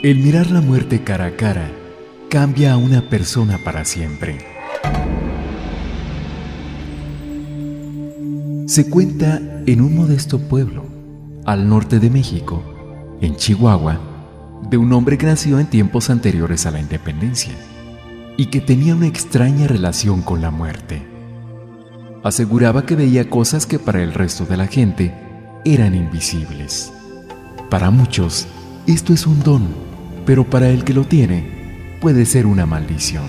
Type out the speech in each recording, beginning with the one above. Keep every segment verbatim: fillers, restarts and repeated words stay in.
El mirar la muerte cara a cara cambia a una persona para siempre. Se cuenta en un modesto pueblo, al norte de México, en Chihuahua, de un hombre que nació en tiempos anteriores a la independencia y que tenía una extraña relación con la muerte. Aseguraba que veía cosas que para el resto de la gente eran invisibles. Para muchos, esto es un don, pero para el que lo tiene, puede ser una maldición.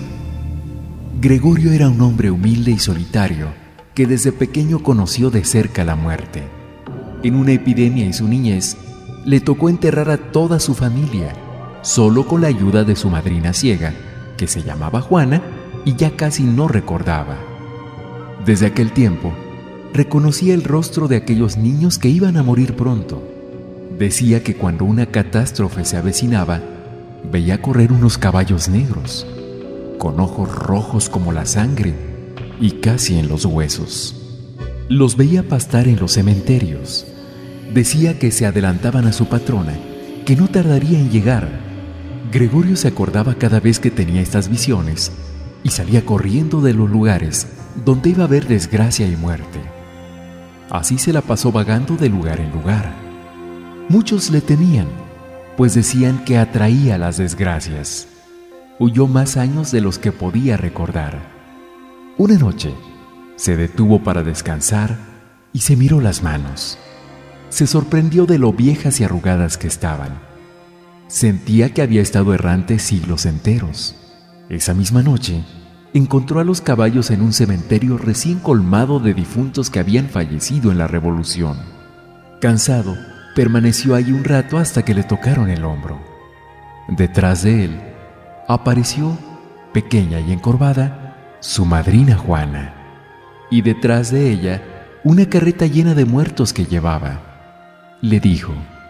Gregorio era un hombre humilde y solitario que desde pequeño conoció de cerca la muerte. En una epidemia en su niñez, le tocó enterrar a toda su familia, solo con la ayuda de su madrina ciega, que se llamaba Juana y ya casi no recordaba. Desde aquel tiempo, reconocía el rostro de aquellos niños que iban a morir pronto. Decía que cuando una catástrofe se avecinaba, veía correr unos caballos negros, con ojos rojos como la sangre y casi en los huesos. Los veía pastar en los cementerios. Decía que se adelantaban a su patrona, que no tardaría en llegar. Gregorio se acordaba cada vez que tenía estas visiones y salía corriendo de los lugares donde iba a haber desgracia y muerte. Así se la pasó vagando de lugar en lugar. Muchos le temían, pues decían que atraía las desgracias. Huyó más años de los que podía recordar. Una noche, se detuvo para descansar y se miró las manos. Se sorprendió de lo viejas y arrugadas que estaban. Sentía que había estado errante siglos enteros. Esa misma noche, encontró a los caballos en un cementerio recién colmado de difuntos que habían fallecido en la Revolución. Cansado, permaneció allí un rato hasta que le tocaron el hombro. Detrás de él, apareció, pequeña y encorvada, su madrina Juana, y detrás de ella, una carreta llena de muertos que llevaba. Le dijo: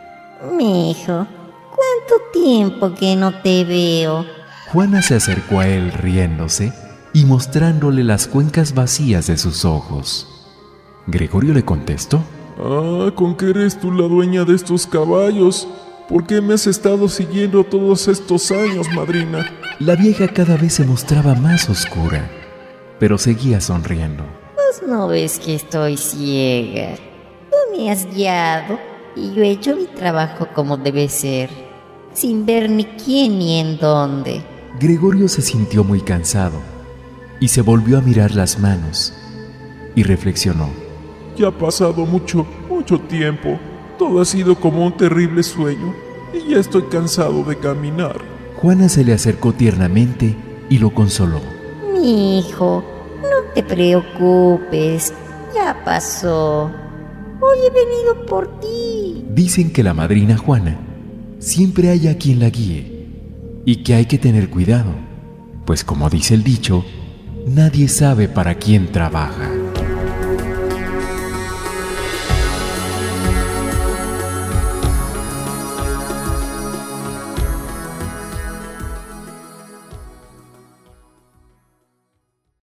Mi hijo, ¿cuánto tiempo que no te veo? Juana se acercó a él riéndose y mostrándole las cuencas vacías de sus ojos. Gregorio le contestó: Ah, ¿con qué eres tú la dueña de estos caballos? ¿Por qué me has estado siguiendo todos estos años, madrina? La vieja cada vez se mostraba más oscura, pero seguía sonriendo. Pues no ves que estoy ciega. Tú me has guiado y yo he hecho mi trabajo como debe ser, sin ver ni quién ni en dónde. Gregorio se sintió muy cansado y se volvió a mirar las manos y reflexionó. Ya ha pasado mucho, mucho tiempo. Todo ha sido como un terrible sueño y ya estoy cansado de caminar. Juana se le acercó tiernamente y lo consoló. Mi hijo, no te preocupes, ya pasó. Hoy he venido por ti. Dicen que la madrina Juana siempre hay a quien la guíe y que hay que tener cuidado, pues como dice el dicho, nadie sabe para quién trabaja.